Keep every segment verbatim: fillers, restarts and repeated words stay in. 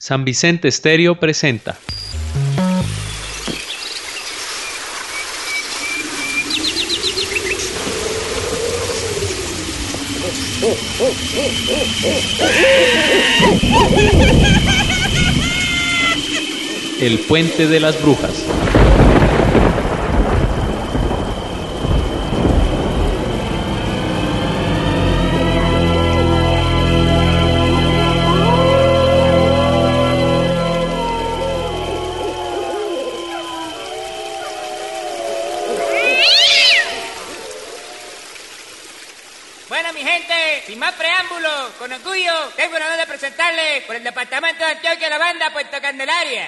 San Vicente Stereo presenta El Puente de las Brujas. Bueno, mi gente, sin más preámbulos, con orgullo, tengo el honor de presentarles por el departamento de Antioquia la banda Puerto Candelaria.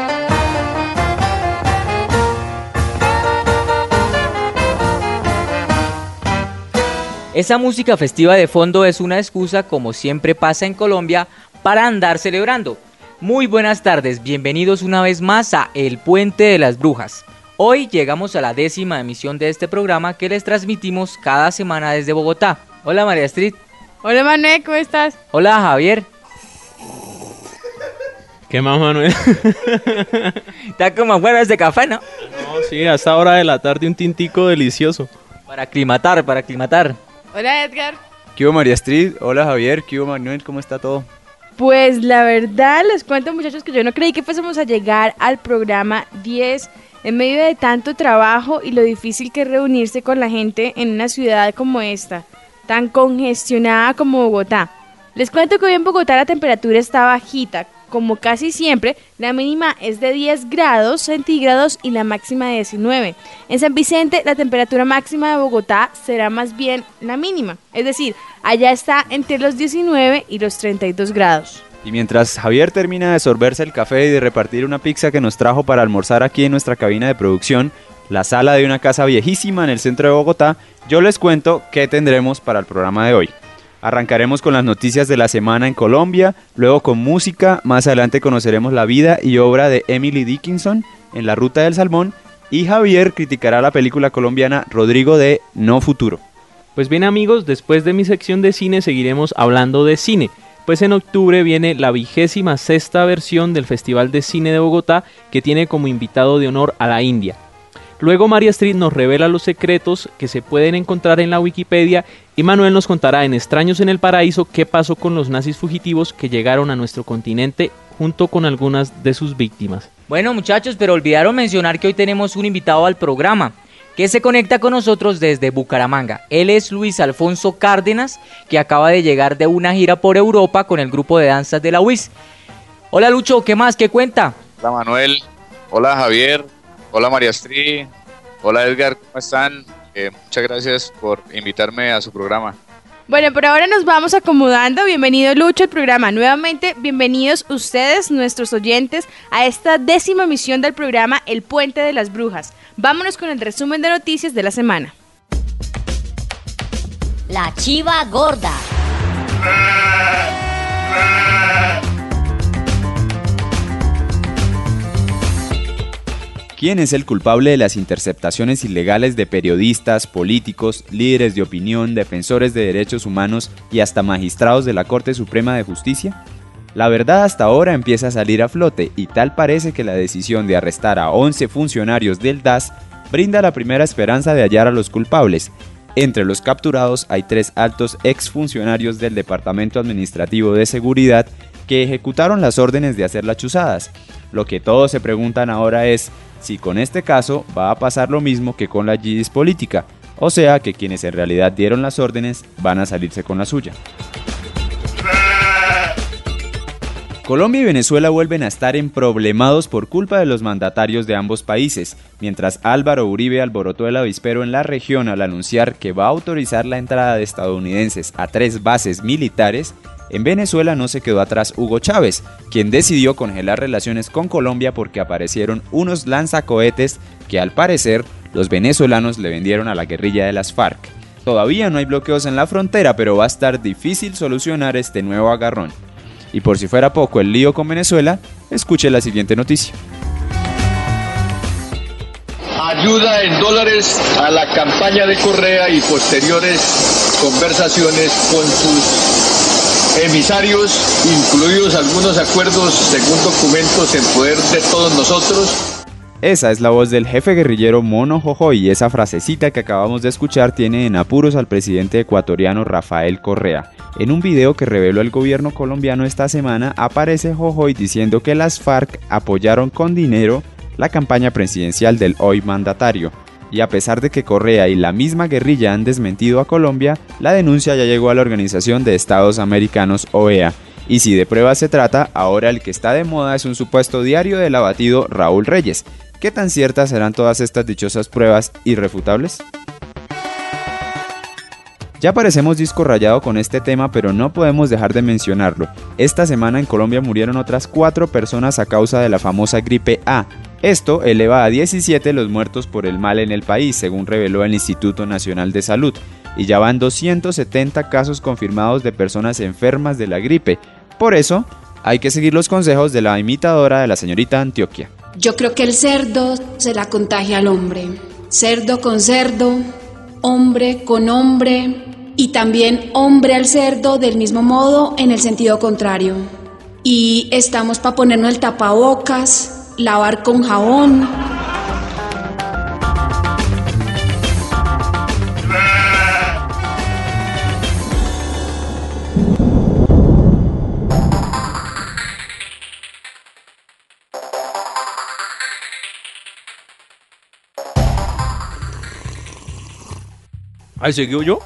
Esa música festiva de fondo es una excusa, como siempre pasa en Colombia, para andar celebrando. Muy buenas tardes, bienvenidos una vez más a El Puente de las Brujas. Hoy llegamos a la décima emisión de este programa que les transmitimos cada semana desde Bogotá. Hola María Astrid. Hola Manuel, ¿cómo estás? Hola Javier. ¿Qué más, Manuel? Está como huevos de café, ¿no? No, sí, a esta hora de la tarde un tintico delicioso. Para aclimatar, para aclimatar. Hola Edgar. ¿Qué hubo María Astrid? Hola Javier, ¿qué hubo Manuel? ¿Cómo está todo? Pues la verdad les cuento, muchachos, que yo no creí que fuésemos a llegar al programa diez en medio de tanto trabajo y lo difícil que es reunirse con la gente en una ciudad como esta, tan congestionada como Bogotá. Les cuento que hoy en Bogotá la temperatura está bajita, como casi siempre, la mínima es de diez grados centígrados y la máxima de diecinueve. En San Vicente la temperatura máxima de Bogotá será más bien la mínima, es decir, allá está entre los diecinueve y los treinta y dos grados. Y mientras Javier termina de sorberse el café y de repartir una pizza que nos trajo para almorzar aquí en nuestra cabina de producción, la sala de una casa viejísima en el centro de Bogotá, yo les cuento qué tendremos para el programa de hoy. Arrancaremos con las noticias de la semana en Colombia, luego con música, más adelante conoceremos la vida y obra de Emily Dickinson en La Ruta del Salmón y Javier criticará la película colombiana Rodrigo de No Futuro. Pues bien amigos, después de mi sección de cine seguiremos hablando de cine, pues en octubre viene la vigésima sexta versión del Festival de Cine de Bogotá que tiene como invitado de honor a la India. Luego María Astrid nos revela los secretos que se pueden encontrar en la Wikipedia y Manuel nos contará en Extraños en el Paraíso qué pasó con los nazis fugitivos que llegaron a nuestro continente junto con algunas de sus víctimas. Bueno muchachos, pero olvidaron mencionar que hoy tenemos un invitado al programa que se conecta con nosotros desde Bucaramanga. Él es Luis Alfonso Cárdenas, que acaba de llegar de una gira por Europa con el grupo de danzas de la U I S. Hola Lucho, ¿qué más? ¿Qué cuenta? Hola Manuel, hola Javier, hola María Astrid, hola Edgar, ¿cómo están? Eh, muchas gracias por invitarme a su programa. Bueno, por ahora nos vamos acomodando. Bienvenido Lucho al programa. Nuevamente, bienvenidos ustedes, nuestros oyentes, a esta décima emisión del programa El Puente de las Brujas. Vámonos con el resumen de noticias de la semana. La Chiva Gorda. ¿Quién es el culpable de las interceptaciones ilegales de periodistas, políticos, líderes de opinión, defensores de derechos humanos y hasta magistrados de la Corte Suprema de Justicia? La verdad hasta ahora empieza a salir a flote y tal parece que la decisión de arrestar a once funcionarios del D A S brinda la primera esperanza de hallar a los culpables. Entre los capturados hay tres altos exfuncionarios del Departamento Administrativo de Seguridad que ejecutaron las órdenes de hacer las chuzadas. Lo que todos se preguntan ahora es si con este caso va a pasar lo mismo que con la Yidis política, o sea que quienes en realidad dieron las órdenes van a salirse con la suya. Colombia y Venezuela vuelven a estar emproblemados por culpa de los mandatarios de ambos países, mientras Álvaro Uribe alborotó el avispero en la región al anunciar que va a autorizar la entrada de estadounidenses a tres bases militares. En Venezuela no se quedó atrás Hugo Chávez, quien decidió congelar relaciones con Colombia porque aparecieron unos lanzacohetes que al parecer los venezolanos le vendieron a la guerrilla de las FARC. Todavía no hay bloqueos en la frontera, pero va a estar difícil solucionar este nuevo agarrón. Y por si fuera poco el lío con Venezuela, escuche la siguiente noticia. Ayuda en dólares a la campaña de Correa y posteriores conversaciones con sus emisarios, incluidos algunos acuerdos según documentos en poder de todos nosotros. Esa es la voz del jefe guerrillero Mono Jojoy y esa frasecita que acabamos de escuchar tiene en apuros al presidente ecuatoriano Rafael Correa. En un video que reveló el gobierno colombiano esta semana aparece Jojoy diciendo que las FARC apoyaron con dinero la campaña presidencial del hoy mandatario. Y a pesar de que Correa y la misma guerrilla han desmentido a Colombia, la denuncia ya llegó a la Organización de Estados Americanos O E A. Y si de pruebas se trata, ahora el que está de moda es un supuesto diario del abatido Raúl Reyes. ¿Qué tan ciertas serán todas estas dichosas pruebas irrefutables? Ya parecemos disco rayado con este tema, pero no podemos dejar de mencionarlo. Esta semana en Colombia murieron otras cuatro personas a causa de la famosa gripe A. Esto eleva a diecisiete los muertos por el mal en el país, según reveló el Instituto Nacional de Salud, y ya van doscientos setenta casos confirmados de personas enfermas de la gripe. Por eso, hay que seguir los consejos de la imitadora de la señorita Antioquia. Yo creo que el cerdo se la contagia al hombre. Cerdo con cerdo, hombre con hombre y también hombre al cerdo del mismo modo en el sentido contrario. Y estamos para ponernos el tapabocas, lavar con jabón. Ay, ¿seguido yo?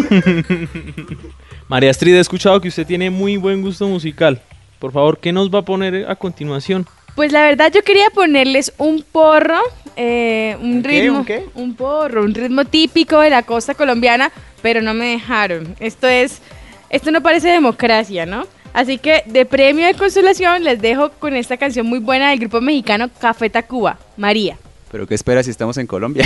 María Astrid, he escuchado que usted tiene muy buen gusto musical. Por favor, ¿qué nos va a poner a continuación? Pues la verdad yo quería ponerles un porro, eh, un ¿Un qué? ritmo, ¿Un qué? un porro, un ritmo típico de la costa colombiana, pero no me dejaron. Esto es, esto no parece democracia, ¿no? Así que de premio de consolación les dejo con esta canción muy buena del grupo mexicano Café Tacuba, María. ¿Pero qué esperas si estamos en Colombia?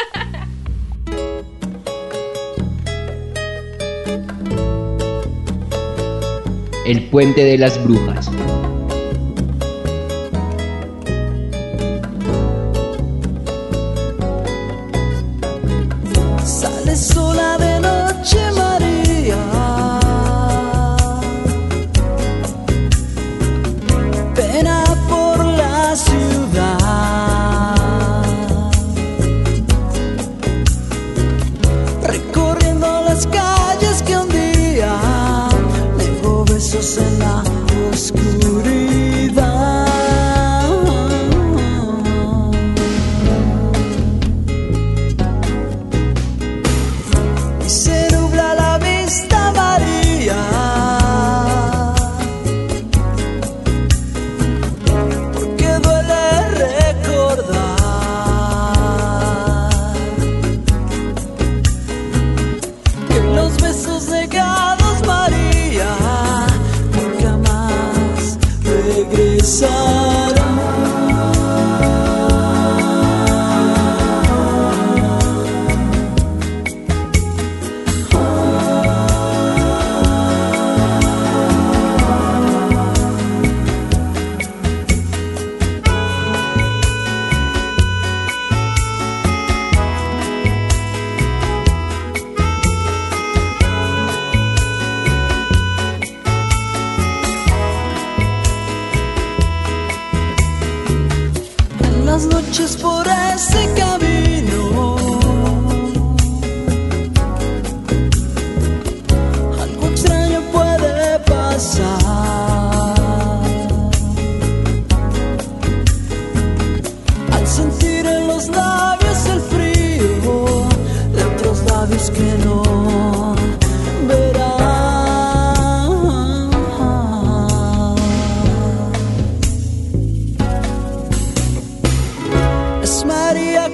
El puente de las brujas. Sale sola de noche María, pena por la ciudad, recorriendo las calles que un día dejó besos en la oscuridad. Y se nubla la vista María, porque duele recordar que los besos negados María nunca más regresarán. En las noches por ese camino, algo extraño puede pasar. Al sentir en los labios el frío de otros labios que no verán. Es María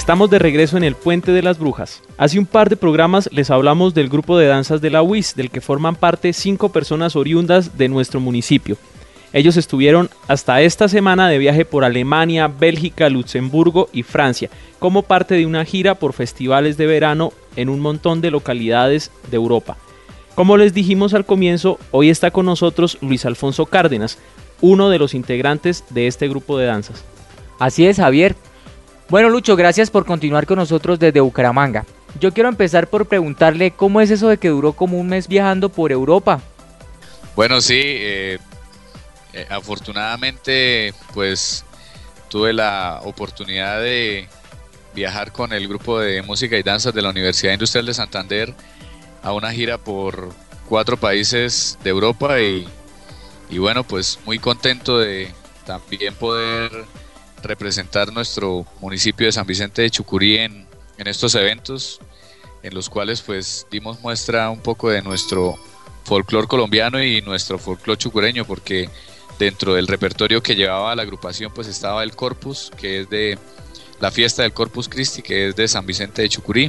Estamos de regreso en el Puente de las Brujas. Hace un par de programas les hablamos del grupo de danzas de la U I S, del que forman parte cinco personas oriundas de nuestro municipio. Ellos estuvieron hasta esta semana de viaje por Alemania, Bélgica, Luxemburgo y Francia, como parte de una gira por festivales de verano en un montón de localidades de Europa. Como les dijimos al comienzo, hoy está con nosotros Luis Alfonso Cárdenas, uno de los integrantes de este grupo de danzas. Así es, Javier. Bueno, Lucho, gracias por continuar con nosotros desde Bucaramanga. Yo quiero empezar por preguntarle cómo es eso de que duró como un mes viajando por Europa. Bueno, sí, eh, eh, afortunadamente pues tuve la oportunidad de viajar con el grupo de música y danzas de la Universidad Industrial de Santander a una gira por cuatro países de Europa y, y bueno, pues muy contento de también poder representar nuestro municipio de San Vicente de Chucurí en, en estos eventos, en los cuales pues dimos muestra un poco de nuestro folclor colombiano y nuestro folclor chucureño, porque dentro del repertorio que llevaba la agrupación pues estaba el Corpus, que es de la fiesta del Corpus Christi, que es de San Vicente de Chucurí.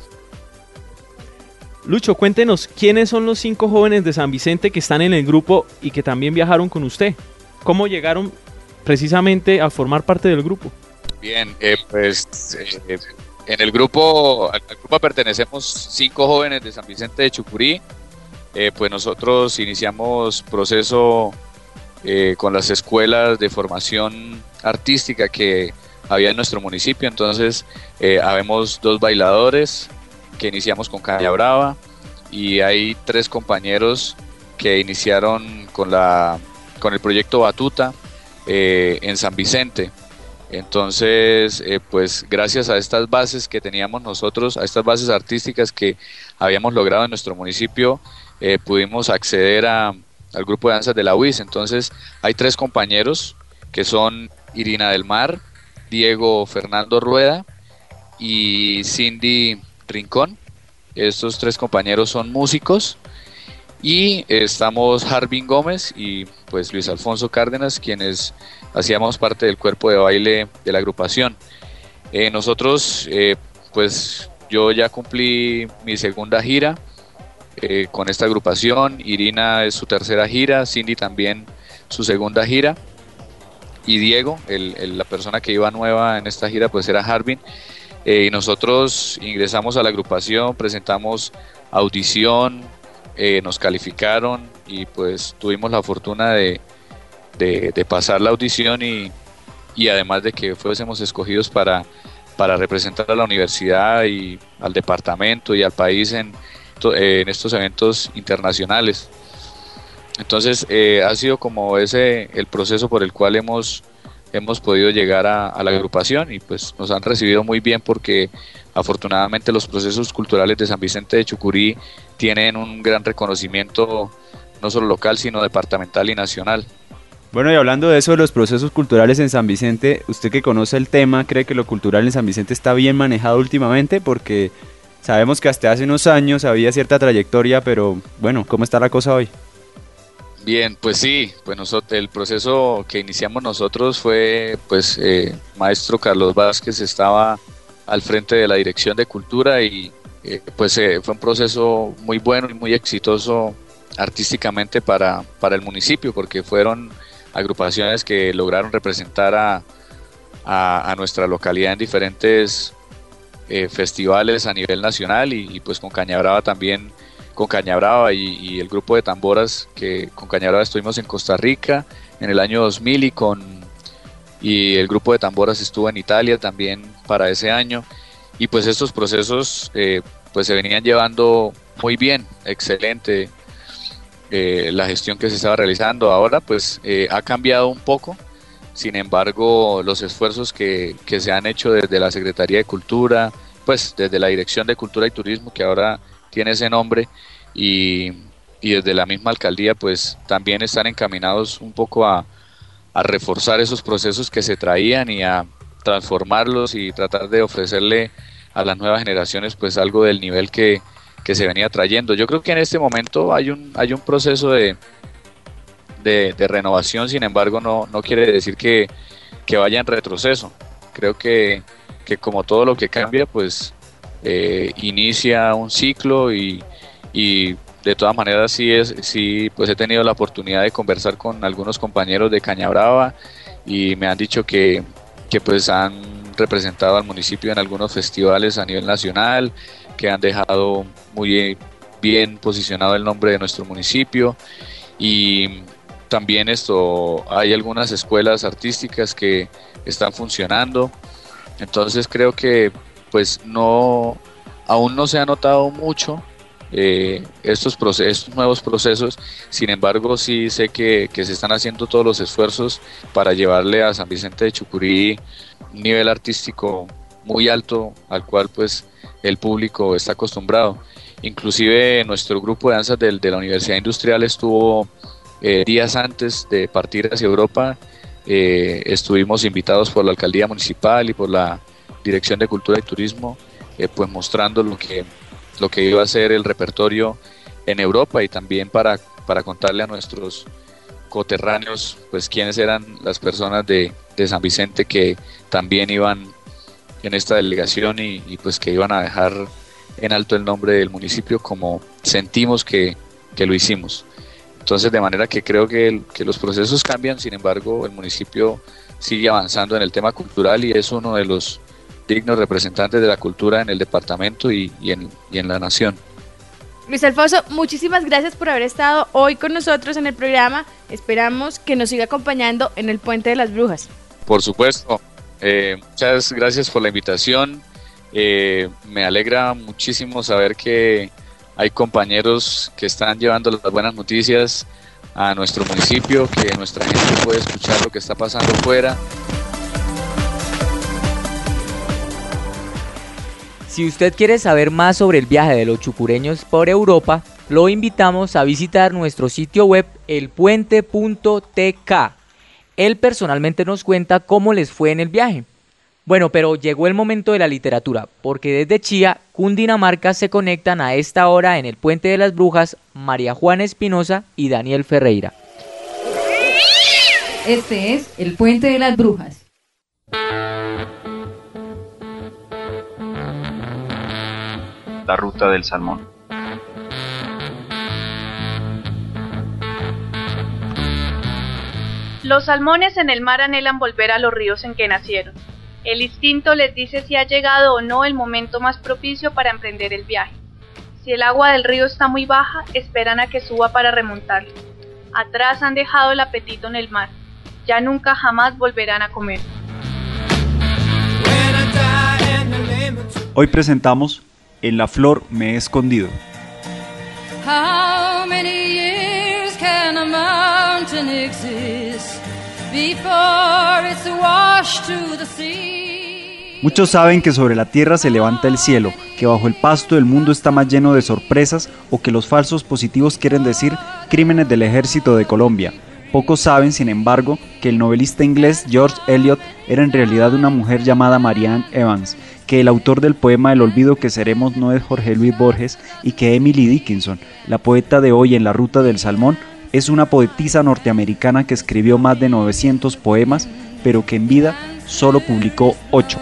Lucho, cuéntenos, ¿quiénes son los cinco jóvenes de San Vicente que están en el grupo y que también viajaron con usted? ¿Cómo llegaron precisamente a formar parte del grupo? Bien, eh, pues eh, en el grupo, al, al grupo pertenecemos cinco jóvenes de San Vicente de Chucurí. Eh, pues nosotros iniciamos proceso eh, con las escuelas de formación artística que había en nuestro municipio. Entonces eh, habemos dos bailadores que iniciamos con Caña Brava y hay tres compañeros que iniciaron con, la, con el proyecto Batuta eh, en San Vicente. Entonces, eh, pues gracias a estas bases que teníamos nosotros, a estas bases artísticas que habíamos logrado en nuestro municipio, eh, pudimos acceder a, al grupo de danzas de la U I S. Entonces, hay tres compañeros que son Irina del Mar, Diego Fernando Rueda y Cindy Rincón. Estos tres compañeros son músicos y estamos Harvin Gómez y pues Luis Alfonso Cárdenas, quienes hacíamos parte del cuerpo de baile de la agrupación. Eh, nosotros, eh, pues yo ya cumplí mi segunda gira eh, con esta agrupación, Irina es su tercera gira, Cindy también su segunda gira y Diego, el, el, la persona que iba nueva en esta gira, pues era Harvin. Eh, y nosotros ingresamos a la agrupación, presentamos audición, eh, nos calificaron y pues tuvimos la fortuna de, de, de pasar la audición y, y además de que fuésemos escogidos para, para representar a la universidad y al departamento y al país en, eh, en estos eventos internacionales. Entonces eh, ha sido como ese el proceso por el cual hemos hemos podido llegar a, a la agrupación y pues nos han recibido muy bien porque afortunadamente los procesos culturales de San Vicente de Chucurí tienen un gran reconocimiento no solo local sino departamental y nacional. Bueno, y hablando de eso de los procesos culturales en San Vicente, usted que conoce el tema, ¿cree que lo cultural en San Vicente está bien manejado últimamente? Porque sabemos que hasta hace unos años había cierta trayectoria, pero bueno, ¿cómo está la cosa hoy? Bien, pues sí, pues nosotros, el proceso que iniciamos nosotros fue, pues, eh, maestro Carlos Vázquez estaba al frente de la Dirección de Cultura y eh, pues eh, fue un proceso muy bueno y muy exitoso artísticamente para, para el municipio, porque fueron agrupaciones que lograron representar a, a, a nuestra localidad en diferentes eh, festivales a nivel nacional y, y pues con Caña Brava también. Con Caña Brava y, y el grupo de tamboras que con Caña Brava estuvimos en Costa Rica en el año dos mil y con y el grupo de tamboras estuvo en Italia también para ese año y pues estos procesos eh, pues se venían llevando muy bien, excelente eh, la gestión que se estaba realizando. Ahora pues eh, ha cambiado un poco, sin embargo los esfuerzos que, que se han hecho desde la Secretaría de Cultura, pues desde la Dirección de Cultura y Turismo que ahora tiene ese nombre y, y desde la misma alcaldía pues también están encaminados un poco a, a reforzar esos procesos que se traían y a transformarlos y tratar de ofrecerle a las nuevas generaciones pues algo del nivel que, que se venía trayendo. Yo creo que en este momento hay un, hay un proceso de, de, de renovación, sin embargo no, no quiere decir que, que vaya en retroceso. Creo que que como todo lo que cambia, pues eh, inicia un ciclo y, y de todas maneras sí, es, sí pues he tenido la oportunidad de conversar con algunos compañeros de Cañabrava y me han dicho que, que pues han representado al municipio en algunos festivales a nivel nacional, que han dejado muy bien posicionado el nombre de nuestro municipio y también esto hay algunas escuelas artísticas que están funcionando, entonces creo que pues no aún no se ha notado mucho eh, estos procesos, estos nuevos procesos, sin embargo sí sé que, que se están haciendo todos los esfuerzos para llevarle a San Vicente de Chucurí un nivel artístico muy alto al cual pues el público está acostumbrado. Inclusive nuestro grupo de danzas de, de la Universidad Industrial estuvo eh, días antes de partir hacia Europa, eh, estuvimos invitados por la Alcaldía Municipal y por la Dirección de Cultura y Turismo, eh, pues mostrando lo que, lo que iba a ser el repertorio en Europa y también para, para contarle a nuestros coterráneos pues quiénes eran las personas de, de San Vicente que también iban en esta delegación y, y pues que iban a dejar en alto el nombre del municipio como sentimos que, que lo hicimos. Entonces de manera que creo que, el, que los procesos cambian, sin embargo el municipio sigue avanzando en el tema cultural y es uno de los dignos representantes de la cultura en el departamento y, y, en, y en la nación. Luis Alfonso, muchísimas gracias por haber estado hoy con nosotros en el programa. Esperamos que nos siga acompañando en el Puente de las Brujas. Por supuesto, eh, muchas gracias por la invitación. Eh, me alegra muchísimo saber que hay compañeros que están llevando las buenas noticias a nuestro municipio, que nuestra gente puede escuchar lo que está pasando fuera. Si usted quiere saber más sobre el viaje de los chucureños por Europa, lo invitamos a visitar nuestro sitio web el puente punto t k. Él personalmente nos cuenta cómo les fue en el viaje. Bueno, pero llegó el momento de la literatura, porque desde Chía, Cundinamarca, se conectan a esta hora en el Puente de las Brujas María Juana Espinosa y Daniel Ferreira. Este es el Puente de las Brujas. La ruta del salmón. Los salmones en el mar anhelan volver a los ríos en que nacieron. El instinto les dice si ha llegado o no el momento más propicio para emprender el viaje. Si el agua del río está muy baja, esperan a que suba para remontarlo. Atrás han dejado el apetito en el mar. Ya nunca jamás volverán a comer. Hoy presentamos En la flor me he escondido. How many years can a mountain exist before it's washed to the sea? Muchos saben que sobre la tierra se levanta el cielo, que bajo el pasto el mundo está más lleno de sorpresas o que los falsos positivos quieren decir crímenes del ejército de Colombia. Pocos saben, sin embargo, que el novelista inglés George Eliot era en realidad una mujer llamada Marianne Evans, que el autor del poema El olvido que seremos no es Jorge Luis Borges y que Emily Dickinson, la poeta de hoy en la ruta del salmón, es una poetisa norteamericana que escribió más de novecientos poemas, pero que en vida solo publicó ocho.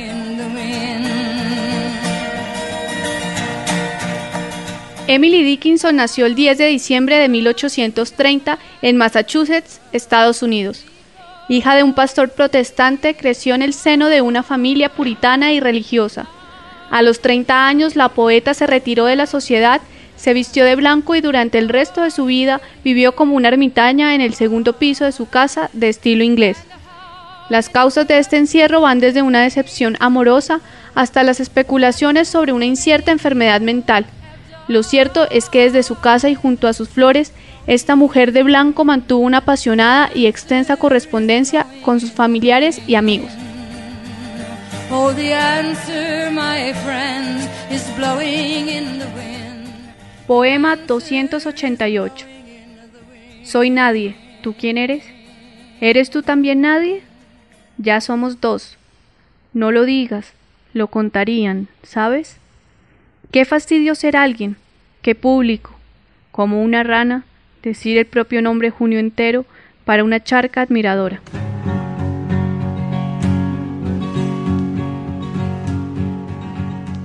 Emily Dickinson nació el diez de diciembre de mil ochocientos treinta en Massachusetts, Estados Unidos. Hija de un pastor protestante, creció en el seno de una familia puritana y religiosa. A los treinta años, la poeta se retiró de la sociedad, se vistió de blanco y durante el resto de su vida vivió como una ermitaña en el segundo piso de su casa de estilo inglés. Las causas de este encierro van desde una decepción amorosa hasta las especulaciones sobre una incierta enfermedad mental. Lo cierto es que desde su casa y junto a sus flores, esta mujer de blanco mantuvo una apasionada y extensa correspondencia con sus familiares y amigos. Oh, the answer, my friend, is blowing in the wind. Poema doscientos ochenta y ocho. Soy nadie. ¿Tú quién eres? ¿Eres tú también nadie? Ya somos dos. No lo digas, lo contarían, ¿sabes? Qué fastidio ser alguien, qué público, como una rana, decir el propio nombre junio entero para una charca admiradora.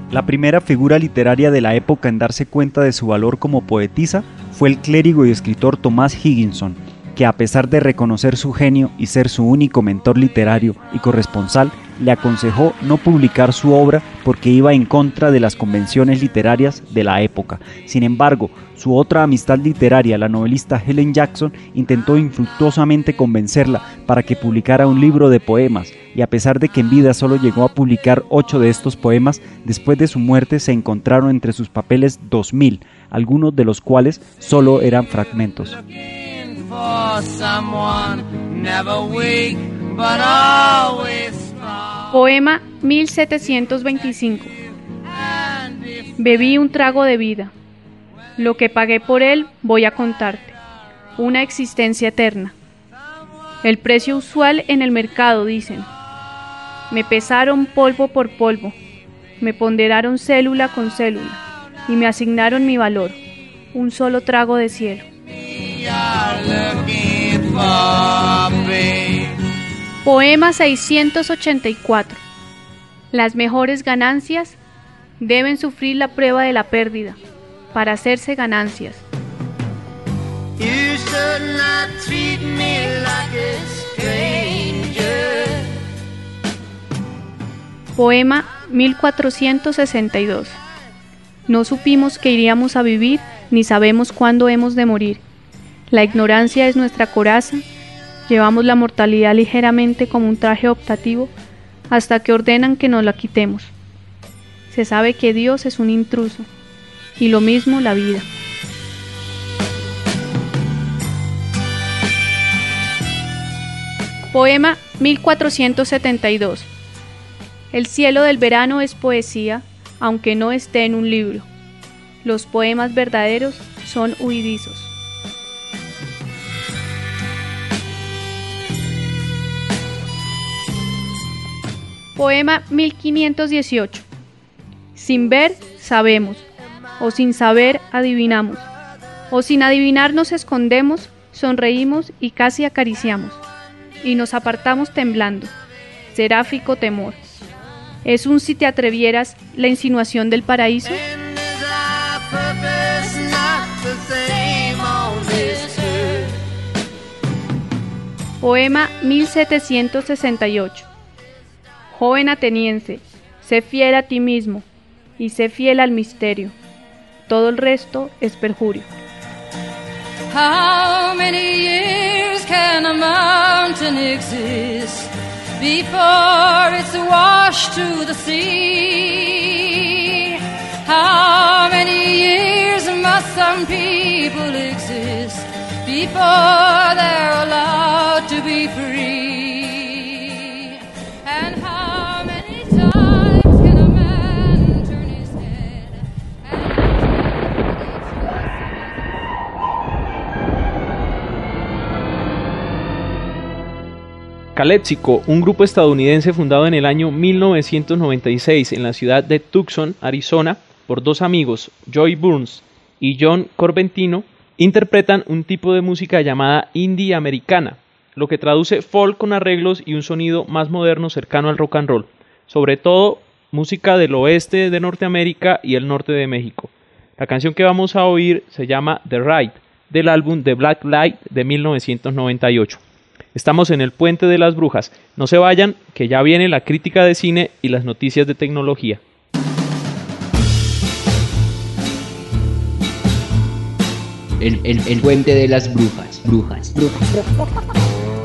La primera figura literaria de la época en darse cuenta de su valor como poetisa fue el clérigo y escritor Thomas Higginson, que a pesar de reconocer su genio y ser su único mentor literario y corresponsal, le aconsejó no publicar su obra porque iba en contra de las convenciones literarias de la época. Sin embargo, su otra amistad literaria, la novelista Helen Jackson, intentó infructuosamente convencerla para que publicara un libro de poemas, y a pesar de que en vida solo llegó a publicar ocho de estos poemas, después de su muerte se encontraron entre sus papeles dos mil, algunos de los cuales solo eran fragmentos. Poema mil setecientos veinticinco. Bebí un trago de vida. Lo que pagué por él voy a contarte. Una existencia eterna. El precio usual en el mercado, dicen. Me pesaron polvo por polvo. Me ponderaron célula con célula. Y me asignaron mi valor. Un solo trago de cielo. Poema seiscientos ochenta y cuatro. Las mejores ganancias deben sufrir la prueba de la pérdida para hacerse ganancias. Poema mil cuatrocientos sesenta y dos. No supimos que iríamos a vivir, ni sabemos cuándo hemos de morir. La ignorancia es nuestra coraza, llevamos la mortalidad ligeramente como un traje optativo hasta que ordenan que nos la quitemos. Se sabe que Dios es un intruso, y lo mismo la vida. Poema mil cuatrocientos setenta y dos. El cielo del verano es poesía, aunque no esté en un libro. Los poemas verdaderos son huidizos. Poema mil quinientos dieciocho. Sin ver, sabemos, o sin saber, adivinamos, o sin adivinar nos escondemos, sonreímos y casi acariciamos, y nos apartamos temblando, seráfico temor. ¿Es un si te atrevieras la insinuación del paraíso? Poema mil setecientos sesenta y ocho. Joven ateniense, sé fiel a ti mismo y sé fiel al misterio. Todo el resto es perjurio. How many years can a mountain exist before it's washed to the sea? How many years must some people exist before they're allowed to be free? And how many times can a man turn his head Caléxico, un grupo estadounidense fundado en el año mil novecientos noventa y seis en la ciudad de Tucson, Arizona, por dos amigos, Joy Burns y John Corbentino, interpretan un tipo de música llamada indie americana, lo que traduce folk con arreglos y un sonido más moderno cercano al rock and roll, sobre todo música del oeste de Norteamérica y el norte de México. La canción que vamos a oír se llama The Ride, del álbum The Black Light de mil novecientos noventa y ocho. Estamos en el Puente de las Brujas. No se vayan, que ya viene la crítica de cine y las noticias de tecnología. El, el, el Puente de las Brujas. Brujas. Brujas. Brujas.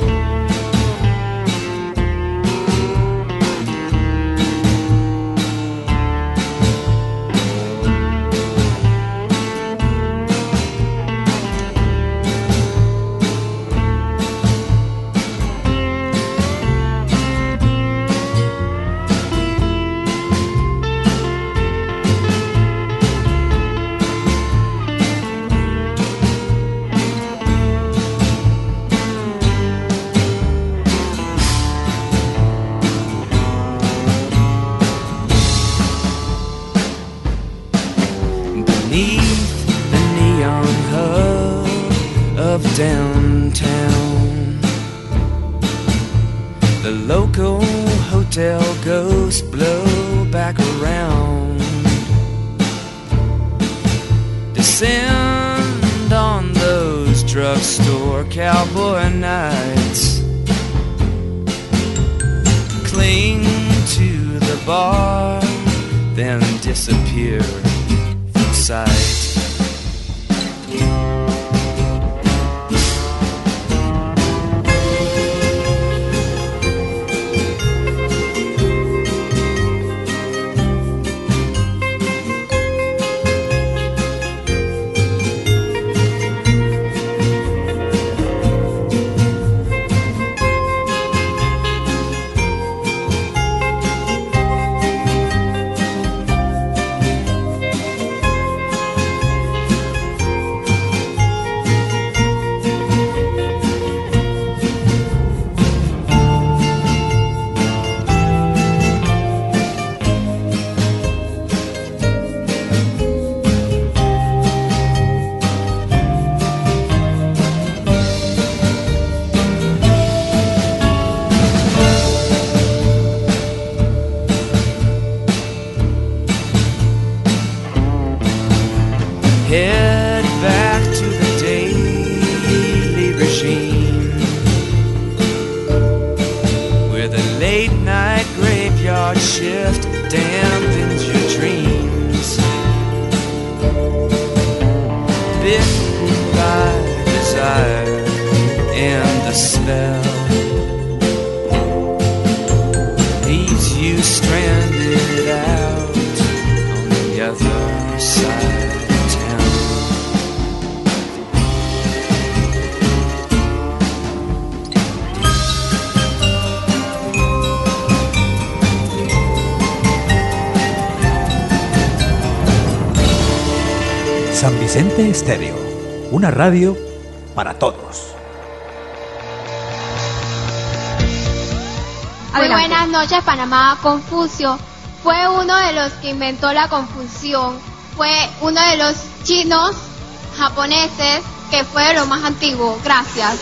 Downtown, the local hotel ghosts blow back around. descend on those drugstore cowboy nights. Cling to the bar, then disappear from sight. Head back to the daily regime, where the late night graveyard shift dampens your dreams. Bitten by desire and the spell leaves you stranded out on the other side. San Vicente Estéreo, una radio para todos. Muy buenas noches, Panamá. Confucio fue uno de los que inventó la confusión. Fue uno de los chinos japoneses que fue de lo más antiguo. Gracias.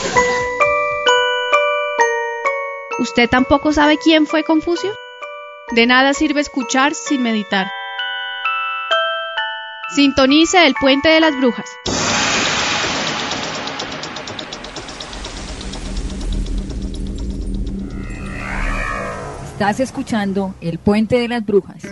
¿Usted tampoco sabe quién fue Confucio? De nada sirve escuchar sin meditar. Sintonice el Puente de las Brujas. Estás escuchando El Puente de las Brujas.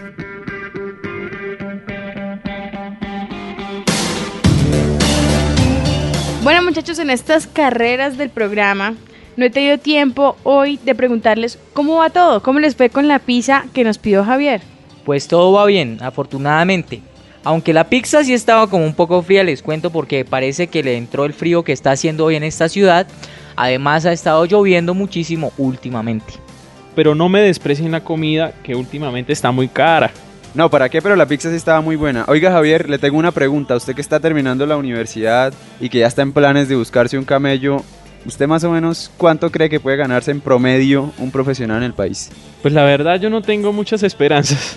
Bueno, muchachos, en estas carreras del programa no he tenido tiempo hoy de preguntarles cómo va todo, cómo les fue con la pizza que nos pidió Javier. Pues todo va bien, afortunadamente. Aunque la pizza sí estaba como un poco fría, les cuento, porque parece que le entró el frío que está haciendo hoy en esta ciudad. Además ha estado lloviendo muchísimo últimamente. Pero no me desprecien la comida, que últimamente está muy cara. No, ¿para qué? Pero la pizza sí estaba muy buena. Oiga, Javier, le tengo una pregunta. Usted que está terminando la universidad y que ya está en planes de buscarse un camello, ¿usted más o menos cuánto cree que puede ganarse en promedio un profesional en el país? Pues la verdad yo no tengo muchas esperanzas.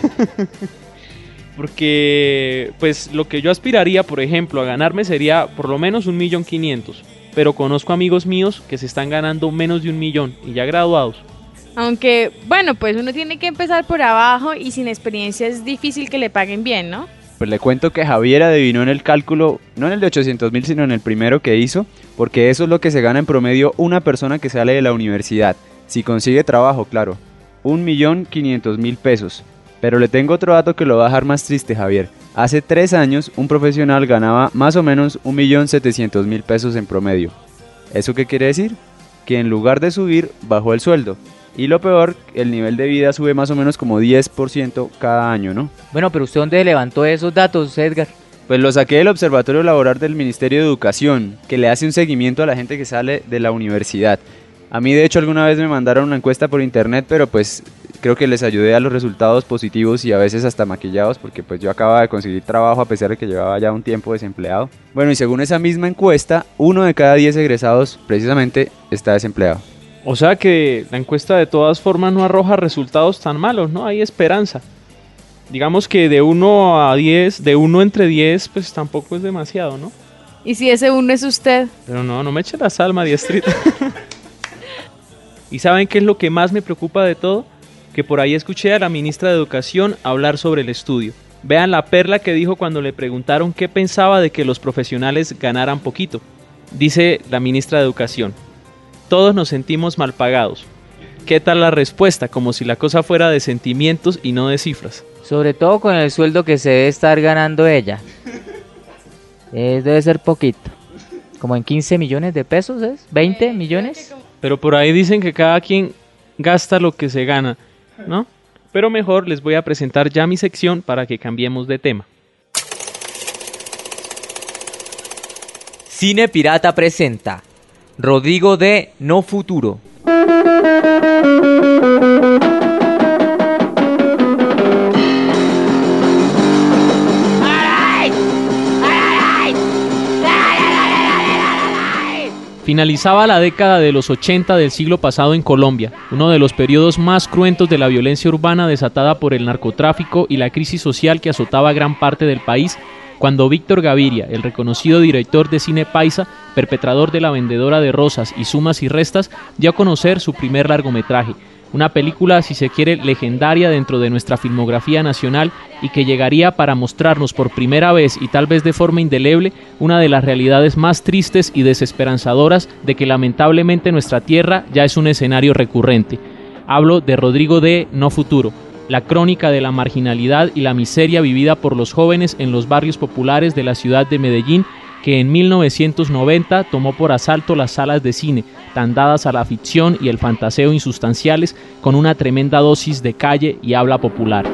Porque pues lo que yo aspiraría, por ejemplo, a ganarme sería por lo menos un millón quinientos. Pero conozco amigos míos que se están ganando menos de un millón y ya graduados. Aunque, bueno, pues uno tiene que empezar por abajo y sin experiencia es difícil que le paguen bien, ¿no? Pues le cuento que Javier adivinó en el cálculo, no en el de ochocientos mil, sino en el primero que hizo, porque eso es lo que se gana en promedio una persona que sale de la universidad. Si consigue trabajo, claro. Un millón quinientos mil pesos. Pero le tengo otro dato que lo va a dejar más triste, Javier. Hace tres años un profesional ganaba más o menos un millón setecientos mil pesos en promedio. ¿Eso qué quiere decir? Que en lugar de subir, bajó el sueldo. Y lo peor, el nivel de vida sube más o menos como diez por ciento cada año, ¿no? Bueno, pero ¿usted dónde levantó esos datos, Edgar? Pues lo saqué del Observatorio Laboral del Ministerio de Educación, que le hace un seguimiento a la gente que sale de la universidad. A mí de hecho alguna vez me mandaron una encuesta por internet, pero pues creo que les ayudé a los resultados positivos y a veces hasta maquillados, porque pues yo acababa de conseguir trabajo a pesar de que llevaba ya un tiempo desempleado. Bueno, y según esa misma encuesta, uno de cada diez egresados precisamente está desempleado. O sea que la encuesta de todas formas no arroja resultados tan malos, ¿no? Hay esperanza. Digamos que de uno a diez, de uno entre diez, pues tampoco es demasiado, ¿no? ¿Y si ese uno es usted? Pero no, no me eche la sal, Madiestrita. ¿Y saben qué es lo que más me preocupa de todo? Que por ahí escuché a la ministra de Educación hablar sobre el estudio. Vean la perla que dijo cuando le preguntaron qué pensaba de que los profesionales ganaran poquito. Dice la ministra de Educación: todos nos sentimos mal pagados. ¿Qué tal la respuesta? Como si la cosa fuera de sentimientos y no de cifras. Sobre todo con el sueldo que se debe estar ganando ella. Eh, debe ser poquito. Como en quince millones de pesos, ¿es? ¿veinte millones? Pero por ahí dicen que cada quien gasta lo que se gana, ¿no? Pero mejor les voy a presentar ya mi sección para que cambiemos de tema. Cine Pirata presenta Rodrigo de No Futuro. Finalizaba la década de los ochenta del siglo pasado en Colombia, uno de los periodos más cruentos de la violencia urbana desatada por el narcotráfico y la crisis social que azotaba gran parte del país, cuando Víctor Gaviria, el reconocido director de cine paisa, perpetrador de La vendedora de rosas y Sumas y restas, dio a conocer su primer largometraje, una película, si se quiere, legendaria dentro de nuestra filmografía nacional y que llegaría para mostrarnos por primera vez y tal vez de forma indeleble una de las realidades más tristes y desesperanzadoras de que lamentablemente nuestra tierra ya es un escenario recurrente. Hablo de Rodrigo de No Futuro, la crónica de la marginalidad y la miseria vivida por los jóvenes en los barrios populares de la ciudad de Medellín, que en mil novecientos noventa tomó por asalto las salas de cine, tan dadas a la ficción y el fantaseo insustanciales, con una tremenda dosis de calle y habla popular.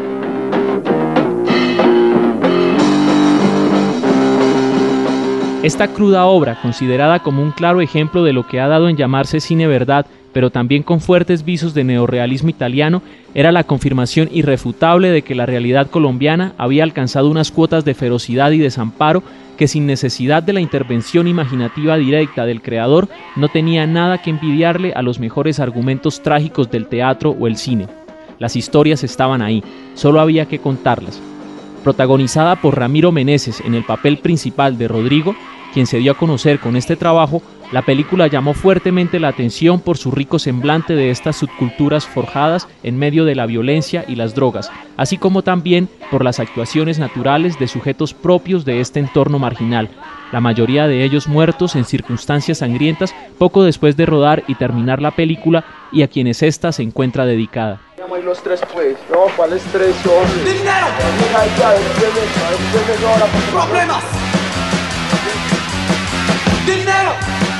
Esta cruda obra, considerada como un claro ejemplo de lo que ha dado en llamarse cine verdad, pero también con fuertes visos de neorrealismo italiano, era la confirmación irrefutable de que la realidad colombiana había alcanzado unas cuotas de ferocidad y desamparo que, sin necesidad de la intervención imaginativa directa del creador, no tenía nada que envidiarle a los mejores argumentos trágicos del teatro o el cine. Las historias estaban ahí, solo había que contarlas. Protagonizada por Ramiro Meneses en el papel principal de Rodrigo, quien se dio a conocer con este trabajo, la película llamó fuertemente la atención por su rico semblante de estas subculturas forjadas en medio de la violencia y las drogas, así como también por las actuaciones naturales de sujetos propios de este entorno marginal, la mayoría de ellos muertos en circunstancias sangrientas poco después de rodar y terminar la película, y a quienes ésta se encuentra dedicada. Los tres, pues. No, ¿cuáles tres son? ¡Dinero! ¡Problemas! ¡Dinero!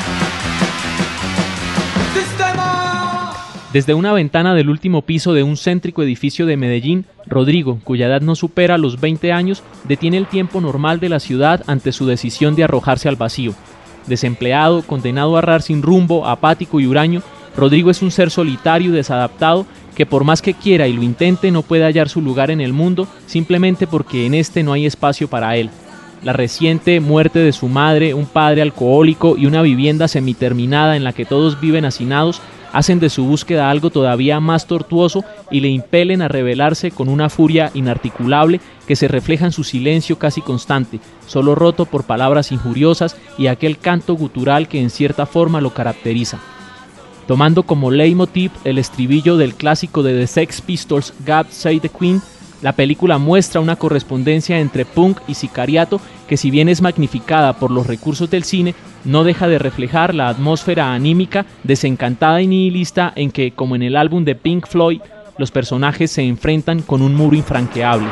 ¡Sistema! Desde una ventana del último piso de un céntrico edificio de Medellín, Rodrigo, cuya edad no supera los veinte años, detiene el tiempo normal de la ciudad ante su decisión de arrojarse al vacío. Desempleado, condenado a errar sin rumbo, apático y huraño, Rodrigo es un ser solitario y desadaptado que, por más que quiera y lo intente, no puede hallar su lugar en el mundo simplemente porque en este no hay espacio para él. La reciente muerte de su madre, un padre alcohólico y una vivienda semiterminada en la que todos viven hacinados hacen de su búsqueda algo todavía más tortuoso y le impelen a rebelarse con una furia inarticulable que se refleja en su silencio casi constante, solo roto por palabras injuriosas y aquel canto gutural que en cierta forma lo caracteriza. Tomando como leitmotiv el estribillo del clásico de The Sex Pistols, God Save the Queen, la película muestra una correspondencia entre punk y sicariato que, si bien es magnificada por los recursos del cine, no deja de reflejar la atmósfera anímica, desencantada y nihilista en que, como en el álbum de Pink Floyd, los personajes se enfrentan con un muro infranqueable.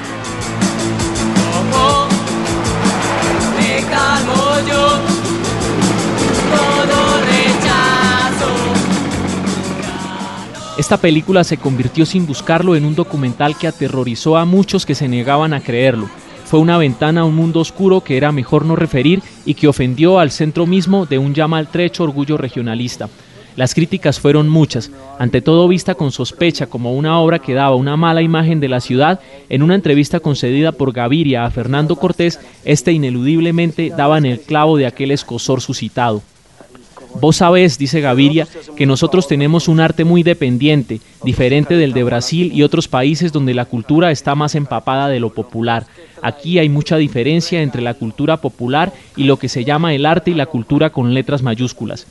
Esta película se convirtió sin buscarlo en un documental que aterrorizó a muchos que se negaban a creerlo. Fue una ventana a un mundo oscuro que era mejor no referir y que ofendió al centro mismo de un ya maltrecho orgullo regionalista. Las críticas fueron muchas, ante todo vista con sospecha como una obra que daba una mala imagen de la ciudad. En una entrevista concedida por Gaviria a Fernando Cortés, este ineludiblemente daba en el clavo de aquel escozor suscitado. Vos sabés, dice Gaviria, que nosotros tenemos un arte muy dependiente, diferente del de Brasil y otros países donde la cultura está más empapada de lo popular. Aquí hay mucha diferencia entre la cultura popular y lo que se llama el arte y la cultura con letras mayúsculas.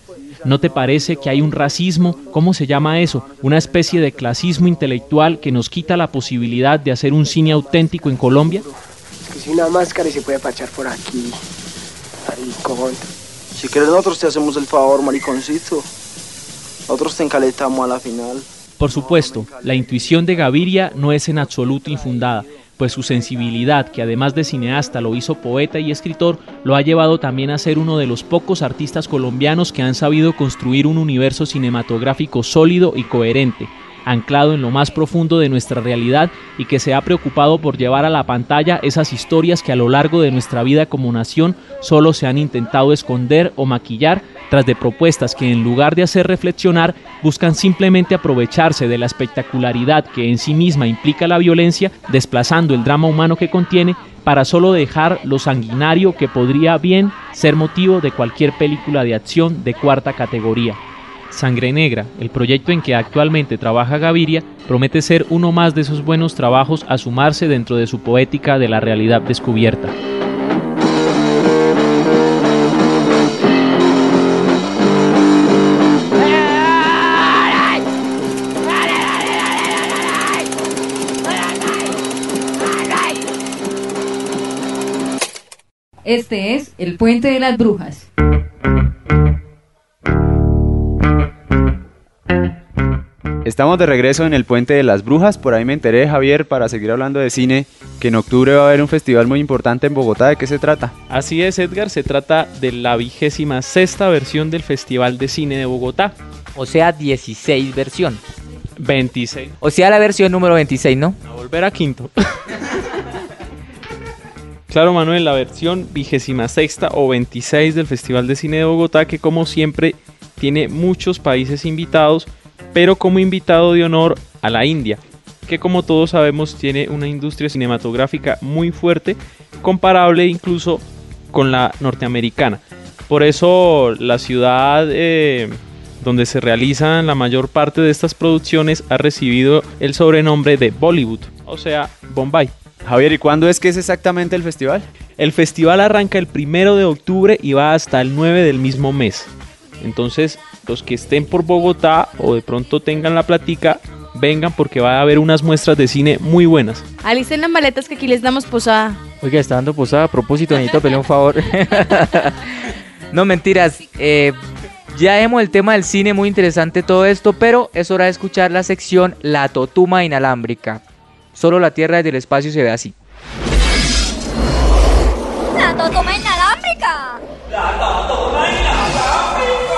¿No te parece que hay un racismo? ¿Cómo se llama eso? Una especie de clasismo intelectual que nos quita la posibilidad de hacer un cine auténtico en Colombia. Es que si una máscara y se puede parchar por aquí, maricón. Si quieres nosotros te hacemos el favor, mariconcito. Nosotros te encaletamos a la final. Por supuesto, la intuición de Gaviria no es en absoluto infundada, pues su sensibilidad, que además de cineasta lo hizo poeta y escritor, lo ha llevado también a ser uno de los pocos artistas colombianos que han sabido construir un universo cinematográfico sólido y coherente, anclado en lo más profundo de nuestra realidad y que se ha preocupado por llevar a la pantalla esas historias que a lo largo de nuestra vida como nación solo se han intentado esconder o maquillar tras de propuestas que en lugar de hacer reflexionar buscan simplemente aprovecharse de la espectacularidad que en sí misma implica la violencia, desplazando el drama humano que contiene para solo dejar lo sanguinario que podría bien ser motivo de cualquier película de acción de cuarta categoría. Sangre Negra, el proyecto en que actualmente trabaja Gaviria, promete ser uno más de esos buenos trabajos a sumarse dentro de su poética de la realidad descubierta. Este es El Puente de las Brujas. Estamos de regreso en el Puente de las Brujas. Por ahí me enteré, Javier, para seguir hablando de cine, que en octubre va a haber un festival muy importante en Bogotá. ¿De qué se trata? Así es, Edgar, se trata de la vigésima sexta versión del Festival de Cine de Bogotá. O sea, dieciséis versión. veintiséis. O sea, la versión número veintiséis, ¿no? A volver a quinto. Claro, Manuel, la versión vigésima sexta o veintiséis del Festival de Cine de Bogotá, que como siempre tiene muchos países invitados, pero como invitado de honor a la India, que como todos sabemos tiene una industria cinematográfica muy fuerte, comparable incluso con la norteamericana. Por eso la ciudad eh, donde se realizan la mayor parte de estas producciones ha recibido el sobrenombre de Bollywood, o sea, Bombay. Javier, ¿y cuándo es que es exactamente el festival? El festival arranca el primero de octubre y va hasta el nueve del mismo mes. Entonces, los que estén por Bogotá o de pronto tengan la platica, vengan porque va a haber unas muestras de cine muy buenas. Alisten las maletas que aquí les damos posada. Oiga, está dando posada. A propósito, necesito pedirle un favor. No, mentiras. Eh, ya vemos el tema del cine, muy interesante todo esto, pero es hora de escuchar la sección La Totuma Inalámbrica. Solo la Tierra desde el espacio se ve así. ¡La Totuma Inalámbrica! ¡La Totuma Inalámbrica!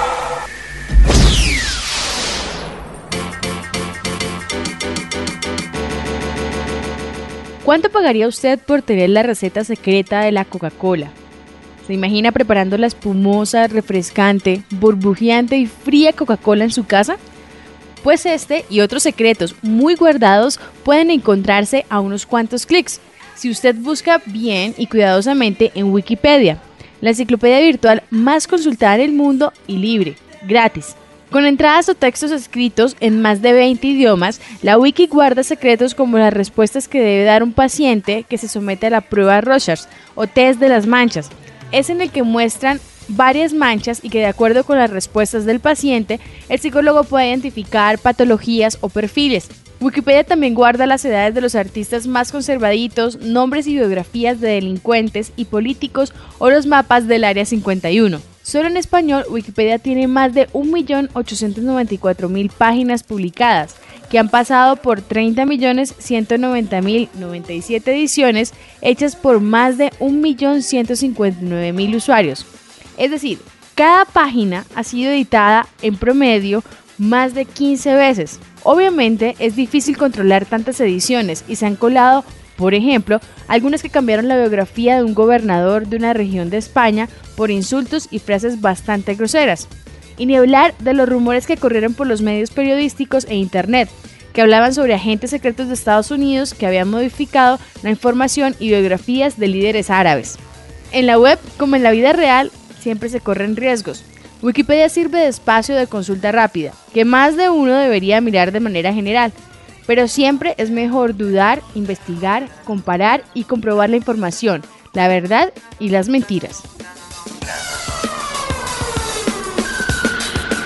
¿Cuánto pagaría usted por tener la receta secreta de la Coca-Cola? ¿Se imagina preparando la espumosa, refrescante, burbujeante y fría Coca-Cola en su casa? Pues este y otros secretos muy guardados pueden encontrarse a unos cuantos clics, si usted busca bien y cuidadosamente en Wikipedia, la enciclopedia virtual más consultada en el mundo y libre, gratis. Con entradas o textos escritos en más de veinte idiomas, la Wiki guarda secretos como las respuestas que debe dar un paciente que se somete a la prueba Rorschach o test de las manchas. Es en el que muestran varias manchas y que de acuerdo con las respuestas del paciente, el psicólogo puede identificar patologías o perfiles. Wikipedia también guarda las edades de los artistas más conservaditos, nombres y biografías de delincuentes y políticos o los mapas del Área cincuenta y uno. Solo en español, Wikipedia tiene más de un millón ochocientos noventa y cuatro mil páginas publicadas, que han pasado por treinta millones ciento noventa mil noventa y siete ediciones hechas por más de un millón ciento cincuenta y nueve mil usuarios. Es decir, cada página ha sido editada en promedio más de quince veces. Obviamente es difícil controlar tantas ediciones y se han colado, por ejemplo, algunas que cambiaron la biografía de un gobernador de una región de España por insultos y frases bastante groseras. Y ni hablar de los rumores que corrieron por los medios periodísticos e internet, que hablaban sobre agentes secretos de Estados Unidos que habían modificado la información y biografías de líderes árabes. En la web, como en la vida real, siempre se corren riesgos. Wikipedia sirve de espacio de consulta rápida, que más de uno debería mirar de manera general, pero siempre es mejor dudar, investigar, comparar y comprobar la información, la verdad y las mentiras.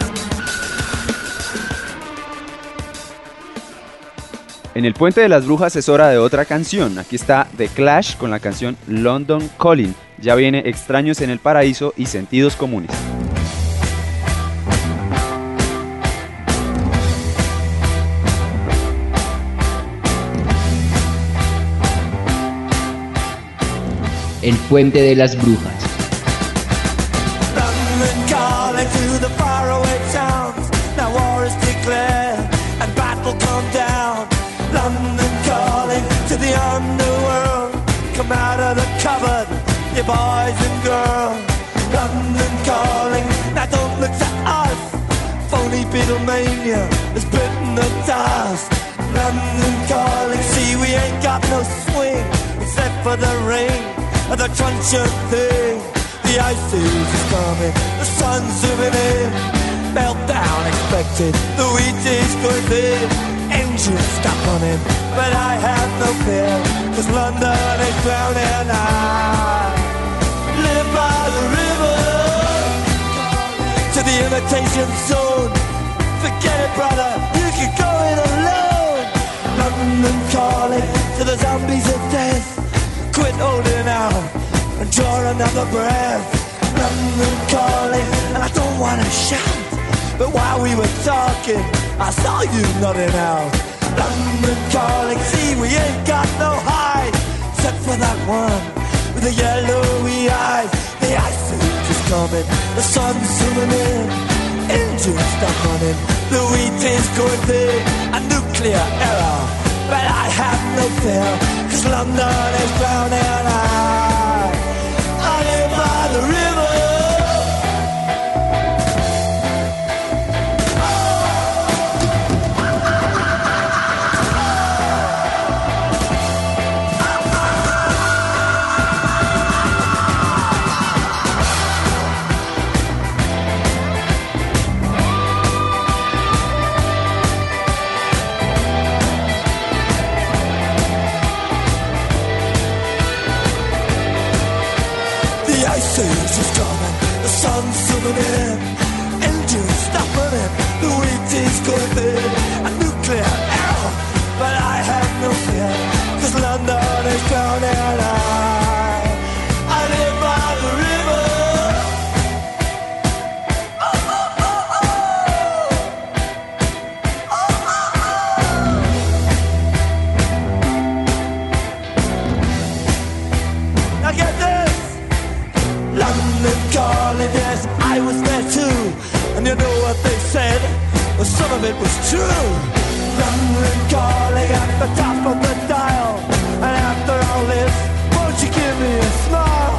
En el Puente de las Brujas es hora de otra canción. Aquí está The Clash con la canción London Calling. Ya viene Extraños en el Paraíso y Sentidos Comunes. El Puente de las Brujas. You boys and girls, London calling. Now don't look to us. Phony Beatlemania has bitten the dust. London calling. See, we ain't got no swing except for the rain and the truncheon thing. The ice age is coming. The sun's zooming in. Meltdown expected. The wheat is going thin. Engines stop running, but I have no fear, 'cause London is drowning. I live by the river, to the imitation zone. Forget it, brother, you can go it alone. London calling to the zombies of death. Quit holding out and draw another breath. London calling, and I don't wanna shout, but while we were talking, I saw you nodding out. London calling, see we ain't got no hide, except for that one with the yellowy eyes. The ice age is coming, the sun's zooming in, engines stop running, the wheat is going big, a nuclear error, but I have no fear, 'cause London is drowning. I, I live by the river. Is coming, the sun's zooming in, engines stop running, the wheat is going thin, a nuclear error, but I have no fear, 'cause London is drowning. I, I live by the river. Oh, oh, oh, oh. Oh, oh, oh. Now get this. London calling, yes, I was there too. And you know what they said? Well, some of it was true. London calling at the top of the dial. And after all this, won't you give me a smile?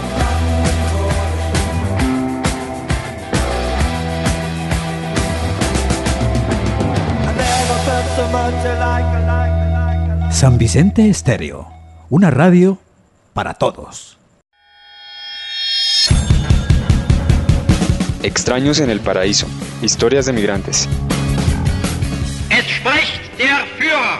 I never felt so much like, like, like. San Vicente Estéreo, una radio para todos. Extraños en el Paraíso. Historias de migrantes. Es spricht der Führer.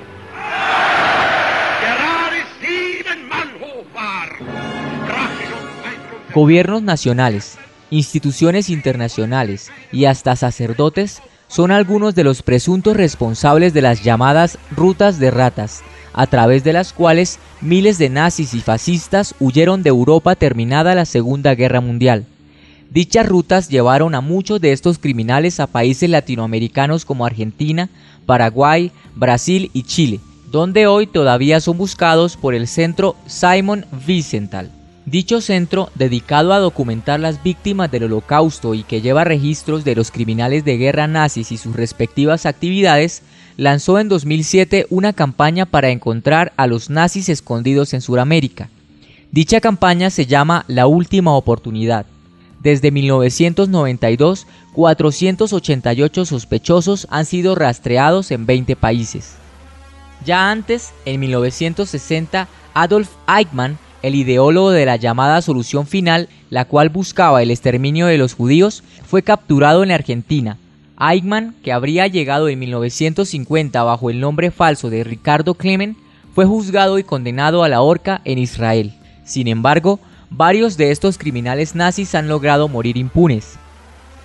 Gerade sieben Mann hoch war. Gobiernos nacionales, instituciones internacionales y hasta sacerdotes son algunos de los presuntos responsables de las llamadas rutas de ratas, a través de las cuales miles de nazis y fascistas huyeron de Europa terminada la Segunda Guerra Mundial. Dichas rutas llevaron a muchos de estos criminales a países latinoamericanos como Argentina, Paraguay, Brasil y Chile, donde hoy todavía son buscados por el centro Simon Wiesenthal. Dicho centro, dedicado a documentar las víctimas del Holocausto y que lleva registros de los criminales de guerra nazis y sus respectivas actividades, lanzó en dos mil siete una campaña para encontrar a los nazis escondidos en Sudamérica. Dicha campaña se llama La Última Oportunidad. Desde mil novecientos noventa y dos, cuatrocientos ochenta y ocho sospechosos han sido rastreados en veinte países. Ya antes, en mil novecientos sesenta, Adolf Eichmann, el ideólogo de la llamada solución final, la cual buscaba el exterminio de los judíos, fue capturado en Argentina. Eichmann, que habría llegado en mil novecientos cincuenta bajo el nombre falso de Ricardo Klement, fue juzgado y condenado a la horca en Israel. Sin embargo, varios de estos criminales nazis han logrado morir impunes.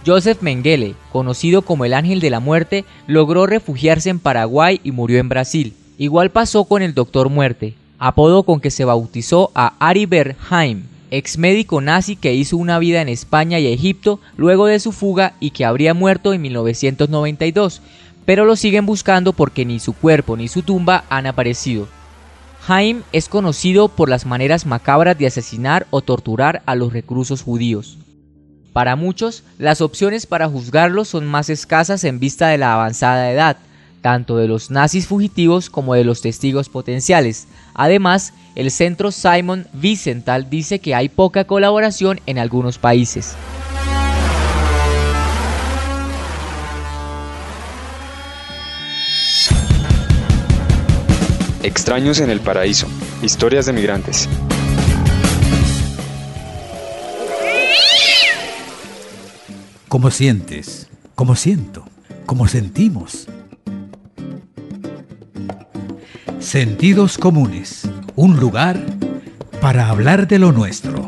Joseph Mengele, conocido como el Ángel de la Muerte, logró refugiarse en Paraguay y murió en Brasil. Igual pasó con el Doctor Muerte, apodo con que se bautizó a Ari Bernheim, ex médico nazi que hizo una vida en España y Egipto luego de su fuga y que habría muerto en mil novecientos noventa y dos, pero lo siguen buscando porque ni su cuerpo ni su tumba han aparecido. Haim es conocido por las maneras macabras de asesinar o torturar a los reclusos judíos. Para muchos, las opciones para juzgarlo son más escasas en vista de la avanzada edad, tanto de los nazis fugitivos como de los testigos potenciales. Además, el centro Simon Wiesenthal dice que hay poca colaboración en algunos países. Extraños en el paraíso. Historias de migrantes. ¿Cómo sientes? ¿Cómo siento? ¿Cómo sentimos? Sentidos comunes. Un lugar para hablar de lo nuestro.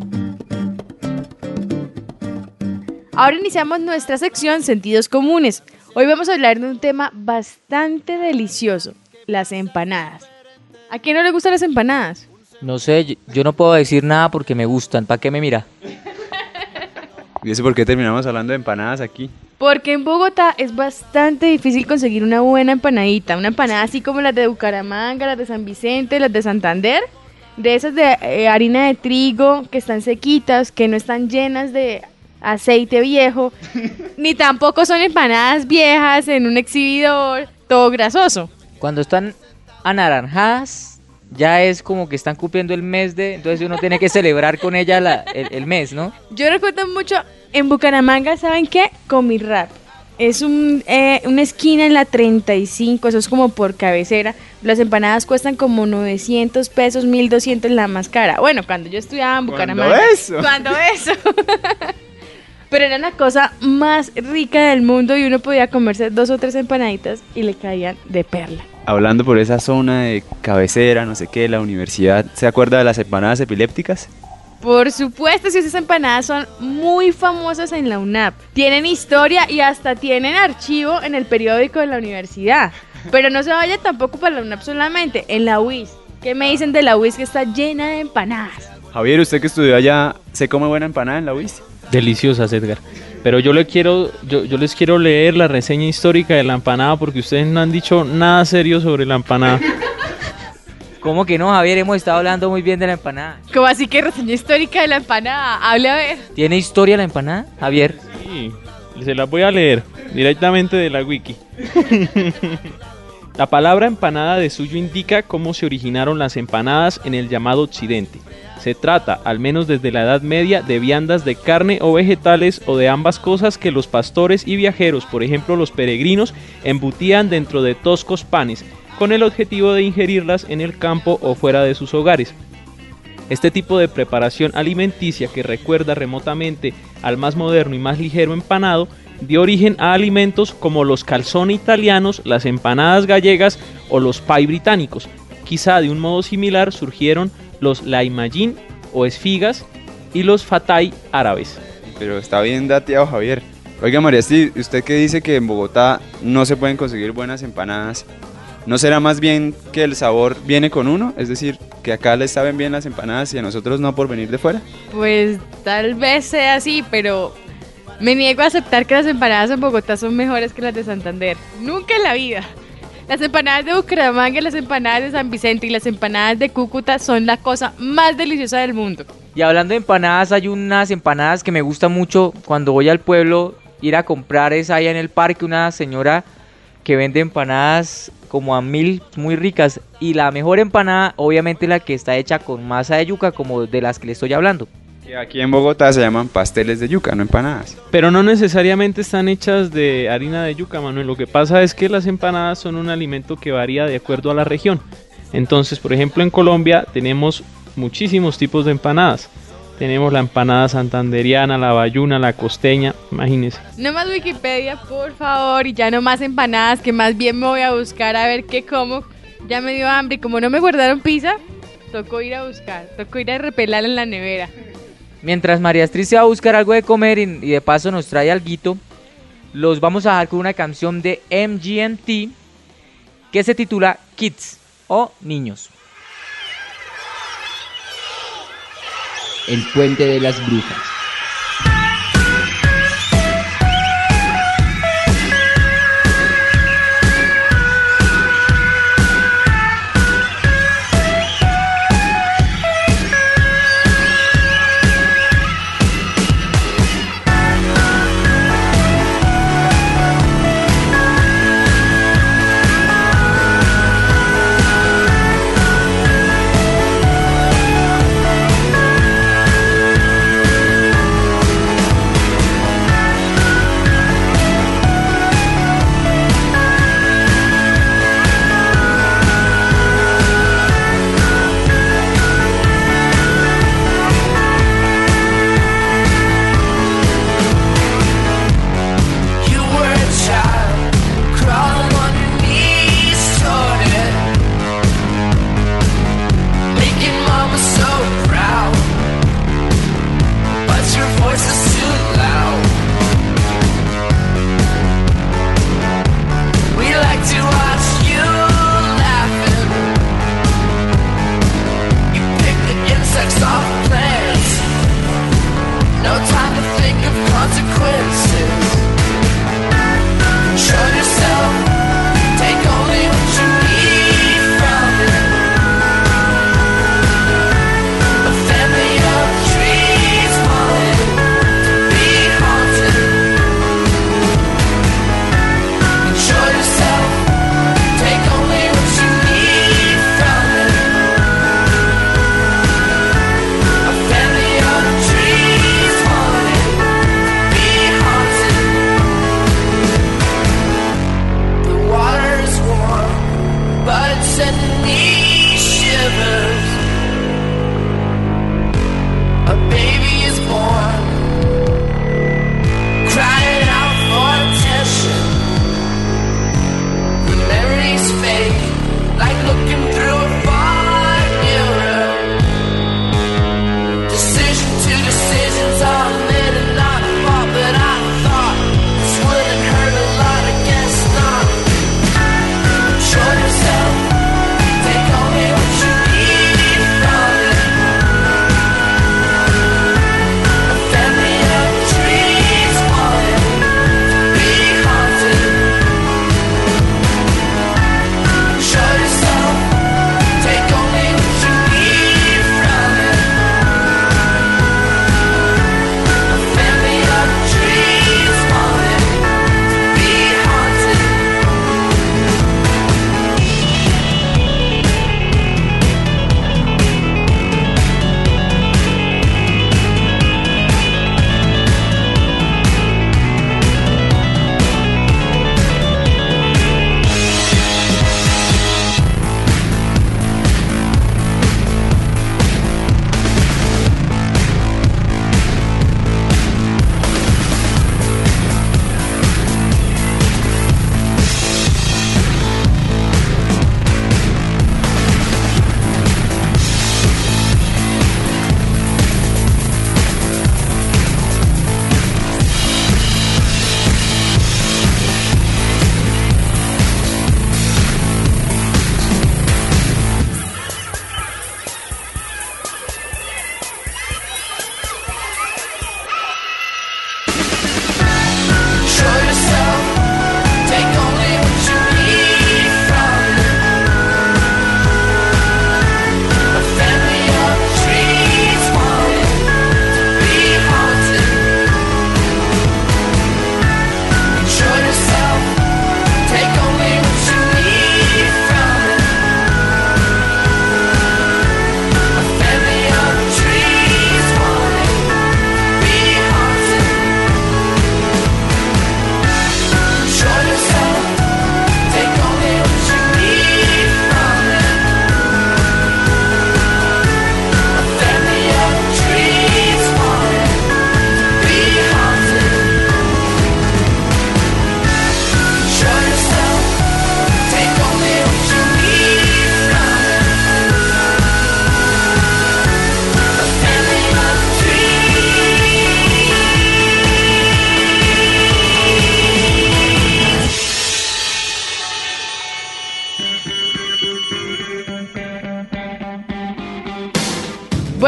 Ahora iniciamos nuestra sección Sentidos Comunes. Hoy vamos a hablar de un tema bastante delicioso. Las empanadas. ¿A quién no le gustan las empanadas? No sé, yo, yo no puedo decir nada porque me gustan. ¿Para qué me mira? ¿Y eso por qué terminamos hablando de empanadas aquí? Porque en Bogotá es bastante difícil conseguir una buena empanadita. Una empanada así como las de Bucaramanga, las de San Vicente, las de Santander. De esas de eh, harina de trigo, que están sequitas, que no están llenas de aceite viejo. Ni tampoco son empanadas viejas en un exhibidor, todo grasoso. Cuando están anaranjadas, ya es como que están cumpliendo el mes de... Entonces uno tiene que celebrar con ella la, el, el mes, ¿no? Yo recuerdo mucho en Bucaramanga, ¿saben qué? Comirrap. Es un, eh, una esquina en la treinta y cinco, eso es como por cabecera. Las empanadas cuestan como novecientos pesos, mil doscientos la más cara. Bueno, cuando yo estudiaba en Bucaramanga. ¿Cuándo eso? ¿Cuándo eso? Pero era la cosa más rica del mundo y uno podía comerse dos o tres empanaditas y le caían de perla. Hablando por esa zona de cabecera, no sé qué, la universidad, ¿se acuerda de las empanadas epilépticas? Por supuesto, si esas empanadas son muy famosas en la UNAP. Tienen historia y hasta tienen archivo en el periódico de la universidad. Pero no se vaya tampoco para la UNAP solamente, en la U I S. ¿Qué me dicen de la U I S que está llena de empanadas? Javier, usted que estudió allá, ¿se come buena empanada en la U I S? Deliciosas, Edgar. Pero yo le quiero, yo, yo les quiero leer la reseña histórica de la empanada porque ustedes no han dicho nada serio sobre la empanada. ¿Cómo que no, Javier? Hemos estado hablando muy bien de la empanada. ¿Cómo así que reseña histórica de la empanada? Hable a ver. ¿Tiene historia la empanada, Javier? Sí, se las voy a leer directamente de la wiki. La palabra empanada de suyo indica cómo se originaron las empanadas en el llamado Occidente. Se trata, al menos desde la Edad Media, de viandas de carne o vegetales o de ambas cosas que los pastores y viajeros, por ejemplo los peregrinos, embutían dentro de toscos panes, con el objetivo de ingerirlas en el campo o fuera de sus hogares. Este tipo de preparación alimenticia, que recuerda remotamente al más moderno y más ligero empanado, dio origen a alimentos como los calzone italianos, las empanadas gallegas o los pie británicos. Quizá de un modo similar surgieron los laimallín o esfigas y los fatay árabes. Pero está bien dateado, Javier. Oiga, María Esti, usted que dice que en Bogotá no se pueden conseguir buenas empanadas, ¿no será más bien que el sabor viene con uno? Es decir, que acá les saben bien las empanadas y a nosotros no por venir de fuera. Pues tal vez sea así, pero me niego a aceptar que las empanadas en Bogotá son mejores que las de Santander. Nunca en la vida. Las empanadas de Bucaramanga, las empanadas de San Vicente y las empanadas de Cúcuta son la cosa más deliciosa del mundo. Y hablando de empanadas, hay unas empanadas que me gustan mucho cuando voy al pueblo, ir a comprar es allá en el parque una señora que vende empanadas como a mil, muy ricas. Y la mejor empanada, obviamente, la que está hecha con masa de yuca, como de las que le estoy hablando. Aquí en Bogotá se llaman pasteles de yuca, no empanadas. Pero no necesariamente están hechas de harina de yuca, Manuel. Lo que pasa es que las empanadas son un alimento que varía de acuerdo a la región. Entonces, por ejemplo, en Colombia tenemos muchísimos tipos de empanadas. Tenemos la empanada santanderiana, la bayuna, la costeña, imagínense. No más Wikipedia, por favor, y ya no más empanadas, que más bien me voy a buscar a ver qué como. Ya me dio hambre y como no me guardaron pizza, tocó ir a buscar, tocó ir a repelar en la nevera. Mientras María Astrid se va a buscar algo de comer y, y de paso nos trae alguito, los vamos a dejar con una canción de M G M T que se titula Kids o Niños. El puente de las brujas. Thank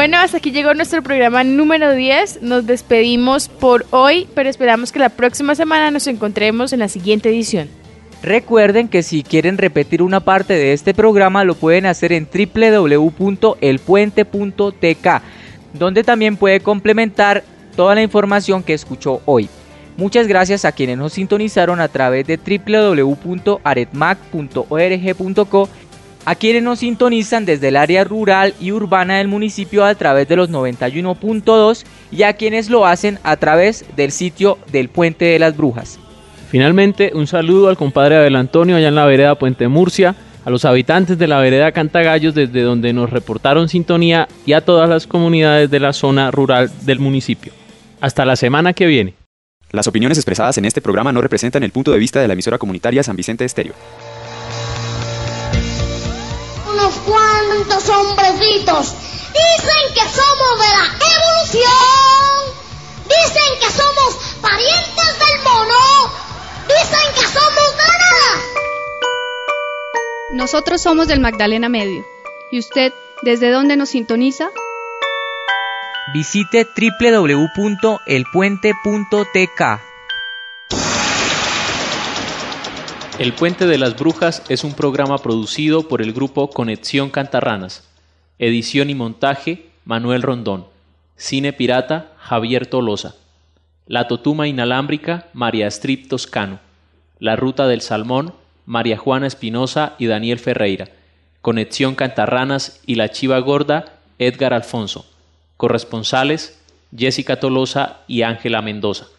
Bueno, hasta aquí llegó nuestro programa número diez. Nos despedimos por hoy, pero esperamos que la próxima semana nos encontremos en la siguiente edición. Recuerden que si quieren repetir una parte de este programa lo pueden hacer en doble u doble u doble u punto el puente punto t k, donde también puede complementar toda la información que escuchó hoy. Muchas gracias a quienes nos sintonizaron a través de doble u doble u doble u punto aretmac punto org punto co, a quienes nos sintonizan desde el área rural y urbana del municipio a través de los noventa y uno punto dos y a quienes lo hacen a través del sitio del Puente de las Brujas. Finalmente, un saludo al compadre Abel Antonio allá en la vereda Puente Murcia, a los habitantes de la vereda Cantagallos desde donde nos reportaron sintonía y a todas las comunidades de la zona rural del municipio. Hasta la semana que viene. Las opiniones expresadas en este programa no representan el punto de vista de la emisora comunitaria San Vicente Estéreo. Unos cuantos hombrecitos dicen que somos de la evolución, dicen que somos parientes del mono, dicen que somos de la nada. Nosotros somos del Magdalena Medio. ¿Y usted desde dónde nos sintoniza? Visite doble u doble u doble u punto el puente punto t k. El Puente de las Brujas es un programa producido por el grupo Conexión Cantarranas. Edición y montaje, Manuel Rondón. Cine pirata, Javier Tolosa. La Totuma inalámbrica, María Strip Toscano. La Ruta del Salmón, María Juana Espinosa y Daniel Ferreira. Conexión Cantarranas y La Chiva Gorda, Edgar Alfonso. Corresponsales, Jessica Tolosa y Ángela Mendoza.